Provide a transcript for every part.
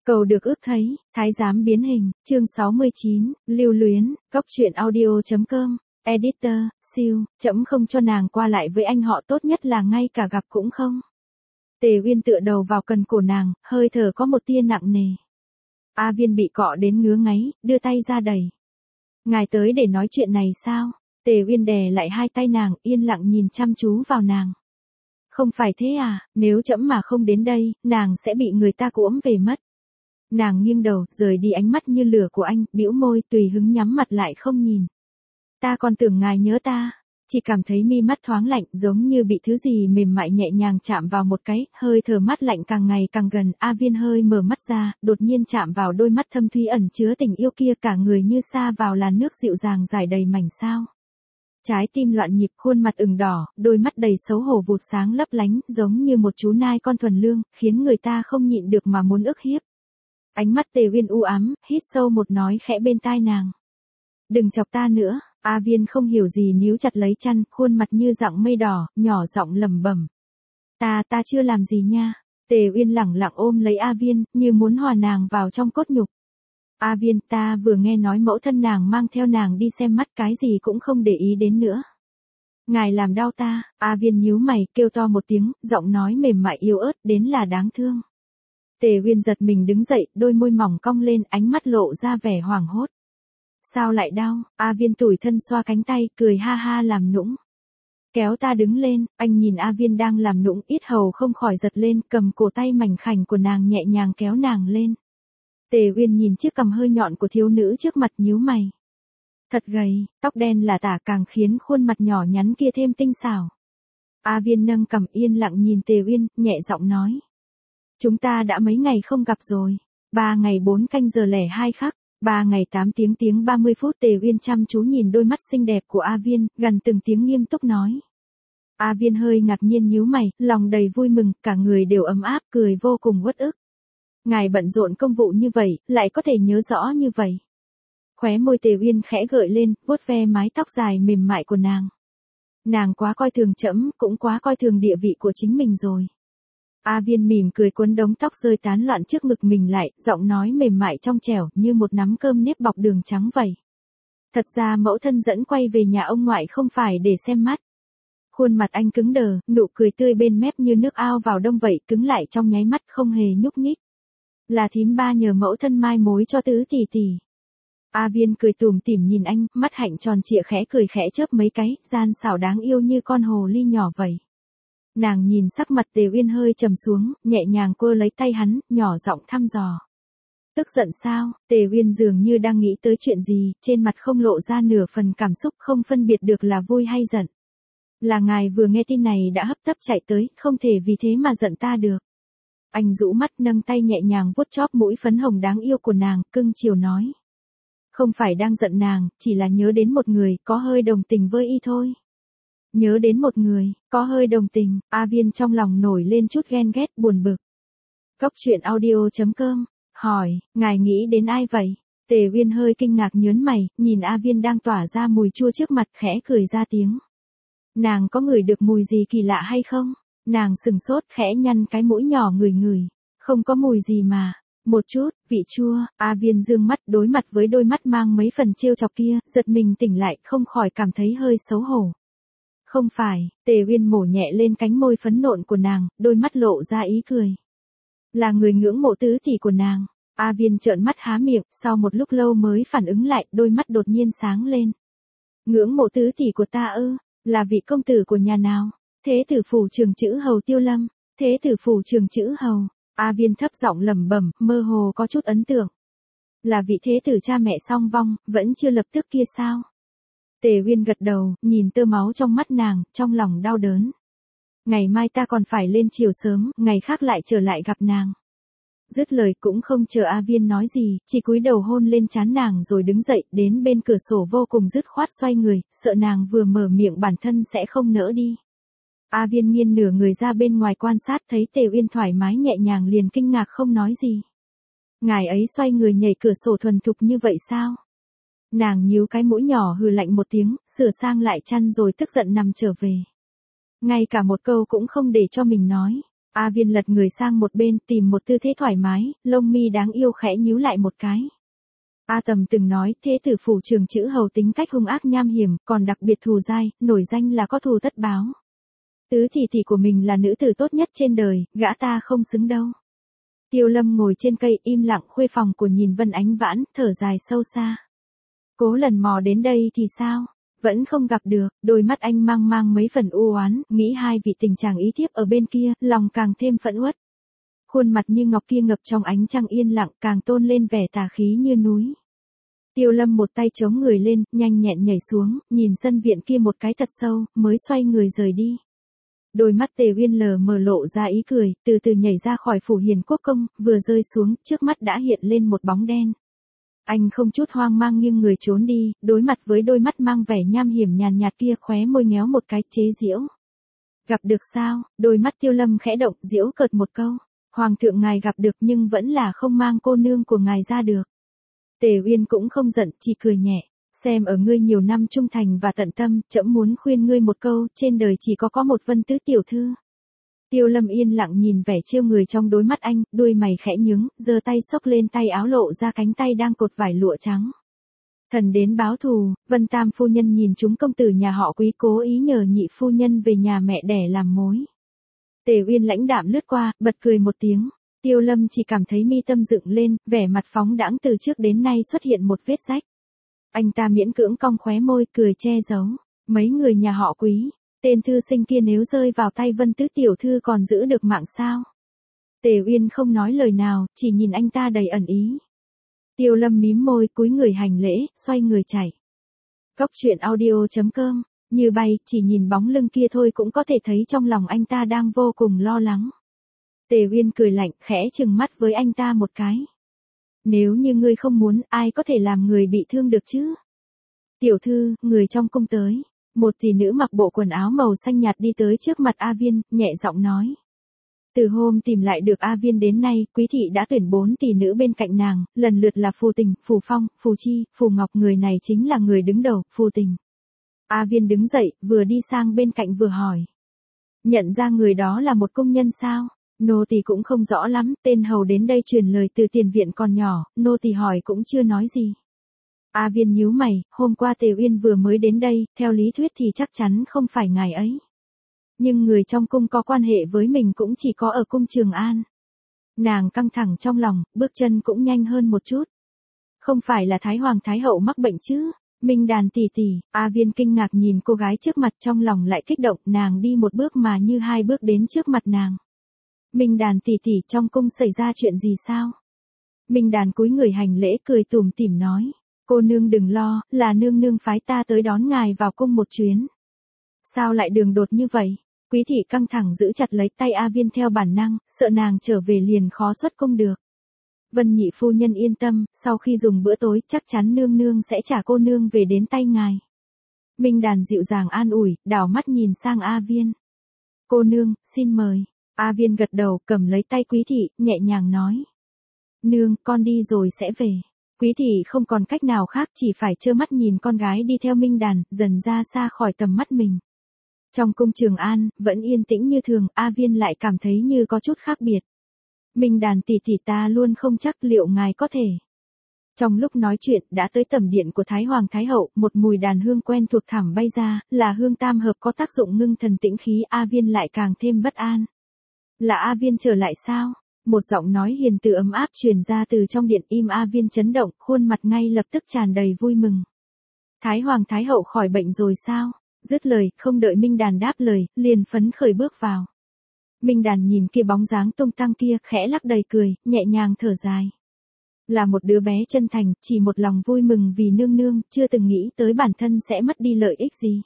Cầu được ước thấy, thái giám biến hình, chương 69, lưu luyến, góc truyện audio.com, editor, siêu, trẫm không cho nàng qua lại với anh họ, tốt nhất là ngay cả gặp cũng không. Tề Uyên tựa đầu vào cần cổ nàng, hơi thở có một tia nặng nề. A Viên bị cọ đến ngứa ngáy, đưa tay ra đẩy. Ngài tới để nói chuyện này sao? Tề Uyên đè lại hai tay nàng, yên lặng nhìn chăm chú vào nàng. Không phải thế à, nếu trẫm mà không đến đây, nàng sẽ bị người ta cuỗm về mất. Nàng nghiêng đầu, rời đi ánh mắt như lửa của anh, bĩu môi, tùy hứng nhắm mặt lại không nhìn. Ta còn tưởng ngài nhớ ta, chỉ cảm thấy mi mắt thoáng lạnh, giống như bị thứ gì mềm mại nhẹ nhàng chạm vào một cái, hơi thở mát lạnh càng ngày càng gần. A Viên hơi mở mắt ra, đột nhiên chạm vào đôi mắt thâm thúy ẩn chứa tình yêu kia, cả người như sa vào làn nước dịu dàng rải đầy mảnh sao. Trái tim loạn nhịp, khuôn mặt ửng đỏ, đôi mắt đầy xấu hổ vụt sáng lấp lánh, giống như một chú nai con thuần lương, khiến người ta không nhịn được mà muốn ức hiếp. Ánh mắt Tề Uyên u ám, hít sâu một nói khẽ bên tai nàng. Đừng chọc ta nữa. A Viên không hiểu gì níu chặt lấy chăn, khuôn mặt như dặng mây đỏ, nhỏ giọng lẩm bẩm. Ta chưa làm gì nha. Tề Uyên lẳng lặng ôm lấy A Viên, như muốn hòa nàng vào trong cốt nhục. A Viên, ta vừa nghe nói mẫu thân nàng mang theo nàng đi xem mắt, cái gì cũng không để ý đến nữa. Ngài làm đau ta. A Viên nhíu mày, kêu to một tiếng, giọng nói mềm mại yếu ớt đến là đáng thương. Tề Uyên giật mình đứng dậy, đôi môi mỏng cong lên, ánh mắt lộ ra vẻ hoảng hốt. Sao lại đau? A Viên tủi thân xoa cánh tay, cười ha ha làm nũng. Kéo ta đứng lên. Anh nhìn A Viên đang làm nũng, yết hầu không khỏi giật lên, cầm cổ tay mảnh khảnh của nàng nhẹ nhàng kéo nàng lên. Tề Uyên nhìn chiếc cằm hơi nhọn của thiếu nữ trước mặt, nhíu mày. Thật gầy, tóc đen là tả, càng khiến khuôn mặt nhỏ nhắn kia thêm tinh xảo. A Viên nâng cằm yên lặng nhìn Tề Uyên, nhẹ giọng nói. Chúng ta đã mấy ngày không gặp rồi. 3 ngày 4 canh giờ lẻ 2 khắc. 3 ngày 8 tiếng 30 phút. Tề Uyên chăm chú nhìn đôi mắt xinh đẹp của A Viên, gần từng tiếng nghiêm túc nói. A Viên hơi ngạc nhiên nhíu mày, lòng đầy vui mừng, cả người đều ấm áp, cười vô cùng uất ức. Ngài bận rộn công vụ như vậy, lại có thể nhớ rõ như vậy. Khóe môi Tề Uyên khẽ gợi lên, vuốt ve mái tóc dài mềm mại của nàng. Nàng quá coi thường trẫm, cũng quá coi thường địa vị của chính mình rồi. A Viên mỉm cười, cuốn đống tóc rơi tán loạn trước ngực mình lại, giọng nói mềm mại trong trẻo, như một nắm cơm nếp bọc đường trắng vậy. Thật ra mẫu thân dẫn quay về nhà ông ngoại không phải để xem mắt. Khuôn mặt anh cứng đờ, nụ cười tươi bên mép như nước ao vào đông vậy, cứng lại trong nháy mắt, không hề nhúc nhích. Là thím ba nhờ mẫu thân mai mối cho tứ tỷ tỷ. A Viên cười tủm tỉm nhìn anh, mắt hạnh tròn trịa khẽ cười khẽ chớp mấy cái, gian xảo đáng yêu như con hồ ly nhỏ vậy. Nàng nhìn sắc mặt Tề Uyên hơi trầm xuống, nhẹ nhàng quơ lấy tay hắn, nhỏ giọng thăm dò. Tức giận sao? Tề Uyên dường như đang nghĩ tới chuyện gì, trên mặt không lộ ra nửa phần cảm xúc, không phân biệt được là vui hay giận. Là ngài vừa nghe tin này đã hấp tấp chạy tới, không thể vì thế mà giận ta được. Anh rũ mắt, nâng tay nhẹ nhàng vuốt chóp mũi phấn hồng đáng yêu của nàng, cưng chiều nói. Không phải đang giận nàng, chỉ là nhớ đến một người, có hơi đồng tình với y thôi. Nhớ đến một người, có hơi đồng tình. A Viên trong lòng nổi lên chút ghen ghét, buồn bực. Góc truyện audio.com, hỏi, ngài nghĩ đến ai vậy? Tề Uyên hơi kinh ngạc nhớn mày, nhìn A Viên đang tỏa ra mùi chua trước mặt, khẽ cười ra tiếng. Nàng có ngửi được mùi gì kỳ lạ hay không? Nàng sừng sốt, khẽ nhăn cái mũi nhỏ ngửi ngửi. Không có mùi gì mà. Một chút, vị chua. A Viên dương mắt, đối mặt với đôi mắt mang mấy phần trêu chọc kia, giật mình tỉnh lại, không khỏi cảm thấy hơi xấu hổ. Không phải. Tề Uyên mổ nhẹ lên cánh môi phấn nộn của nàng, đôi mắt lộ ra ý cười. Là người ngưỡng mộ tứ tỷ của nàng. A Viên trợn mắt há miệng, sau một lúc lâu mới phản ứng lại, đôi mắt đột nhiên sáng lên. Ngưỡng mộ tứ tỷ của ta ư? Là vị công tử của nhà nào? Thế tử phủ trường chữ hầu Tiêu Lâm. Thế tử phủ trường chữ hầu. A Viên thấp giọng lẩm bẩm, mơ hồ có chút ấn tượng. Là vị thế tử cha mẹ song vong, vẫn chưa lập tức kia sao? Tề Uyên gật đầu, nhìn tơ máu trong mắt nàng, trong lòng đau đớn. Ngày mai ta còn phải lên chiều sớm, ngày khác lại trở lại gặp nàng. Dứt lời cũng không chờ A Viên nói gì, chỉ cúi đầu hôn lên trán nàng rồi đứng dậy, đến bên cửa sổ vô cùng dứt khoát xoay người, sợ nàng vừa mở miệng bản thân sẽ không nỡ đi. A Viên nghiêng nửa người ra bên ngoài quan sát, thấy Tề Uyên thoải mái nhẹ nhàng liền kinh ngạc không nói gì. Ngài ấy xoay người nhảy cửa sổ thuần thục như vậy sao? Nàng nhíu cái mũi nhỏ hừ lạnh một tiếng, sửa sang lại chăn rồi tức giận nằm trở về. Ngay cả một câu cũng không để cho mình nói. A Viên lật người sang một bên tìm một tư thế thoải mái, lông mi đáng yêu khẽ nhíu lại một cái. A Tầm từng nói thế tử phủ trường chữ hầu tính cách hung ác nham hiểm, còn đặc biệt thù dai, nổi danh là có thù tất báo. Tứ tỷ tỷ của mình là nữ tử tốt nhất trên đời, gã ta không xứng đâu. Tiêu Lâm ngồi trên cây im lặng khuê phòng của nhìn Vân Ánh Vãn, thở dài sâu xa. Cố lần mò đến đây thì sao? Vẫn không gặp được, đôi mắt anh mang mang mấy phần u oán, nghĩ hai vị tình chàng ý thiếp ở bên kia, lòng càng thêm phẫn uất. Khuôn mặt như ngọc kia ngập trong ánh trăng yên lặng càng tôn lên vẻ tà khí như núi. Tiêu Lâm một tay chống người lên, nhanh nhẹn nhảy xuống, nhìn sân viện kia một cái thật sâu, mới xoay người rời đi. Đôi mắt Tề Uyên lờ mờ lộ ra ý cười, từ từ nhảy ra khỏi phủ Hiền Quốc công, vừa rơi xuống, trước mắt đã hiện lên một bóng đen. Anh không chút hoang mang nghiêng người trốn đi, đối mặt với đôi mắt mang vẻ nham hiểm nhàn nhạt kia, khóe môi nhéo một cái chế giễu. Gặp được sao? Đôi mắt Tiêu Lâm khẽ động, giễu cợt một câu. Hoàng thượng ngài gặp được nhưng vẫn là không mang cô nương của ngài ra được. Tề Uyên cũng không giận, chỉ cười nhẹ. Xem ở ngươi nhiều năm trung thành và tận tâm, trẫm muốn khuyên ngươi một câu, trên đời chỉ có một Vân tứ tiểu thư. Tiêu Lâm yên lặng nhìn vẻ trêu người trong đôi mắt anh, đuôi mày khẽ nhướng, giơ tay xốc lên tay áo lộ ra cánh tay đang cột vải lụa trắng. Thần đến báo thù, Vân Tam phu nhân nhìn chúng công tử nhà họ Quý cố ý nhờ nhị phu nhân về nhà mẹ đẻ làm mối. Tề Uyên lãnh đạm lướt qua, bật cười một tiếng. Tiêu Lâm chỉ cảm thấy mi tâm dựng lên, vẻ mặt phóng đãng từ trước đến nay xuất hiện một vết rách. Anh ta miễn cưỡng cong khóe môi, cười che giấu. Mấy người nhà họ Quý, tên thư sinh kia nếu rơi vào tay Vân tứ tiểu thư còn giữ được mạng sao? Tề Uyên không nói lời nào, chỉ nhìn anh ta đầy ẩn ý. Tiêu Lâm mím môi, cúi người hành lễ, xoay người chạy. Cốc truyện audio.com, như bay, chỉ nhìn bóng lưng kia thôi cũng có thể thấy trong lòng anh ta đang vô cùng lo lắng. Tề Uyên cười lạnh, khẽ trừng mắt với anh ta một cái. Nếu như ngươi không muốn, ai có thể làm người bị thương được chứ? Tiểu thư, người trong cung tới. Một tỷ nữ mặc bộ quần áo màu xanh nhạt đi tới trước mặt A Viên, nhẹ giọng nói. Từ hôm tìm lại được A Viên đến nay, Quý thị đã tuyển 4 tỷ nữ bên cạnh nàng, lần lượt là Phù Tình, Phù Phong, Phù Chi, Phù Ngọc, người này chính là người đứng đầu, Phù Tình. A Viên đứng dậy, vừa đi sang bên cạnh vừa hỏi. Nhận ra người đó là một công nhân sao? Nô tỳ cũng không rõ lắm, tên hầu đến đây truyền lời từ tiền viện còn nhỏ, nô tỳ hỏi cũng chưa nói gì. A Viên nhíu mày, hôm qua Tề Uyên vừa mới đến đây, theo lý thuyết thì chắc chắn không phải ngài ấy. Nhưng người trong cung có quan hệ với mình cũng chỉ có ở cung Trường An. Nàng căng thẳng trong lòng, bước chân cũng nhanh hơn một chút. Không phải là Thái Hoàng Thái Hậu mắc bệnh chứ? Minh Đàn tỷ tỷ, A Viên kinh ngạc nhìn cô gái trước mặt, trong lòng lại kích động, nàng đi một bước mà như 2 bước đến trước mặt nàng. Minh Đàn tỷ tỷ, trong cung xảy ra chuyện gì sao? Minh Đàn cúi người hành lễ, cười tủm tỉm nói. Cô nương đừng lo, là nương nương phái ta tới đón ngài vào cung một chuyến. Sao lại đường đột như vậy? Quý thị căng thẳng giữ chặt lấy tay A Viên theo bản năng, sợ nàng trở về liền khó xuất cung được. Vân nhị phu nhân yên tâm, sau khi dùng bữa tối chắc chắn nương nương sẽ trả cô nương về đến tay ngài. Minh Đàn dịu dàng an ủi, đảo mắt nhìn sang A Viên. Cô nương, xin mời. A Viên gật đầu, cầm lấy tay Quý thị, nhẹ nhàng nói. Nương, con đi rồi sẽ về. Quý thị không còn cách nào khác, chỉ phải trơ mắt nhìn con gái đi theo Minh Đàn, dần ra xa khỏi tầm mắt mình. Trong cung Trường An, vẫn yên tĩnh như thường, A Viên lại cảm thấy như có chút khác biệt. Minh Đàn tỷ tỷ, ta luôn không chắc liệu ngài có thể. Trong lúc nói chuyện, đã tới tẩm điện của Thái Hoàng Thái Hậu, một mùi đàn hương quen thuộc thẳm bay ra, là hương tam hợp có tác dụng ngưng thần tĩnh khí, A Viên lại càng thêm bất an. Là A Viên trở lại sao? Một giọng nói hiền từ ấm áp truyền ra từ trong điện, im. A Viên chấn động, khuôn mặt ngay lập tức tràn đầy vui mừng. Thái Hoàng Thái Hậu khỏi bệnh rồi sao? Dứt lời, không đợi Minh Đàn đáp lời, liền phấn khởi bước vào. Minh Đàn nhìn kia bóng dáng tung tăng kia, khẽ lắc đầy cười, nhẹ nhàng thở dài. Là một đứa bé chân thành, chỉ một lòng vui mừng vì nương nương, chưa từng nghĩ tới bản thân sẽ mất đi lợi ích gì.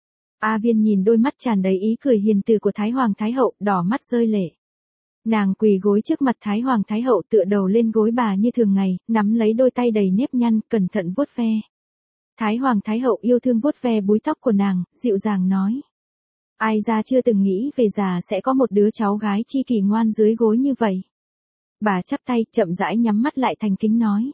A Viên nhìn đôi mắt tràn đầy ý cười hiền từ của Thái Hoàng Thái Hậu, đỏ mắt rơi lệ. Nàng quỳ gối trước mặt Thái Hoàng Thái Hậu, tựa đầu lên gối bà như thường ngày, nắm lấy đôi tay đầy nếp nhăn, cẩn thận vuốt ve. Thái Hoàng Thái Hậu yêu thương vuốt ve búi tóc của nàng, dịu dàng nói. Ai ra chưa từng nghĩ về già sẽ có một đứa cháu gái chi kỷ ngoan dưới gối như vậy. Bà chắp tay, chậm rãi nhắm mắt lại thành kính nói.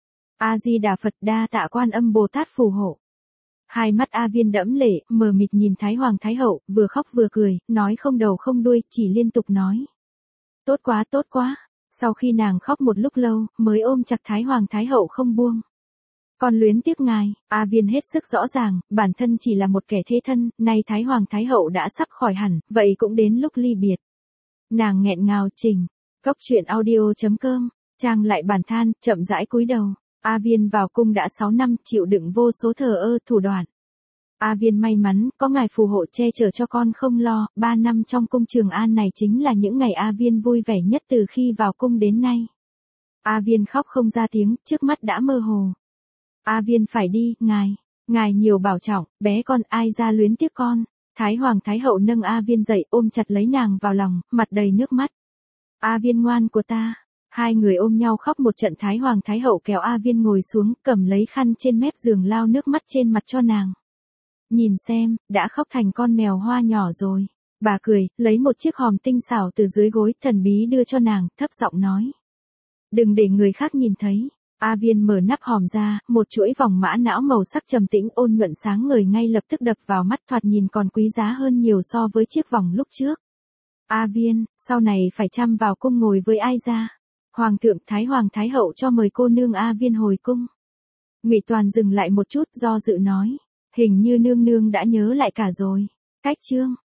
A Di Đà Phật, đa tạ Quan Âm Bồ Tát phù hộ. Hai mắt A Viên đẫm lệ, mờ mịt nhìn Thái Hoàng Thái Hậu, vừa khóc vừa cười, nói không đầu không đuôi, chỉ liên tục nói. Tốt quá tốt quá. Sau khi nàng khóc một lúc lâu, mới ôm chặt Thái Hoàng Thái Hậu không buông. Con luyến tiếc ngài, A Viên hết sức rõ ràng, bản thân chỉ là một kẻ thế thân, nay Thái Hoàng Thái Hậu đã sắp khỏi hẳn, vậy cũng đến lúc ly biệt. Nàng nghẹn ngào trình, cốc truyện audio.com, trang lại bản than, chậm rãi cúi đầu. A Viên vào cung đã 6 năm, chịu đựng vô số thờ ơ thủ đoạn. A Viên may mắn, có ngài phù hộ che chở cho con không lo, 3 năm trong cung Trường An này chính là những ngày A Viên vui vẻ nhất từ khi vào cung đến nay. A Viên khóc không ra tiếng, trước mắt đã mơ hồ. A Viên phải đi, ngài nhiều bảo trọng, bé con ai ra luyến tiếc con. Thái Hoàng Thái Hậu nâng A Viên dậy ôm chặt lấy nàng vào lòng, mặt đầy nước mắt. A Viên ngoan của ta. Hai người ôm nhau khóc một trận. Thái Hoàng Thái Hậu kéo A Viên ngồi xuống, cầm lấy khăn trên mép giường lau nước mắt trên mặt cho nàng. Nhìn xem, đã khóc thành con mèo hoa nhỏ rồi. Bà cười, lấy một chiếc hòm tinh xảo từ dưới gối thần bí đưa cho nàng, thấp giọng nói. Đừng để người khác nhìn thấy. A Viên mở nắp hòm ra, một chuỗi vòng mã não màu sắc trầm tĩnh ôn nhuận sáng ngời ngay lập tức đập vào mắt, thoạt nhìn còn quý giá hơn nhiều so với chiếc vòng lúc trước. A Viên, sau này phải chăm vào cung ngồi với ai ra? Hoàng thượng Thái Hoàng Thái Hậu cho mời cô nương A Viên hồi cung. Ngụy Toàn dừng lại một chút do dự nói. Hình như nương nương đã nhớ lại cả rồi. Cách chương.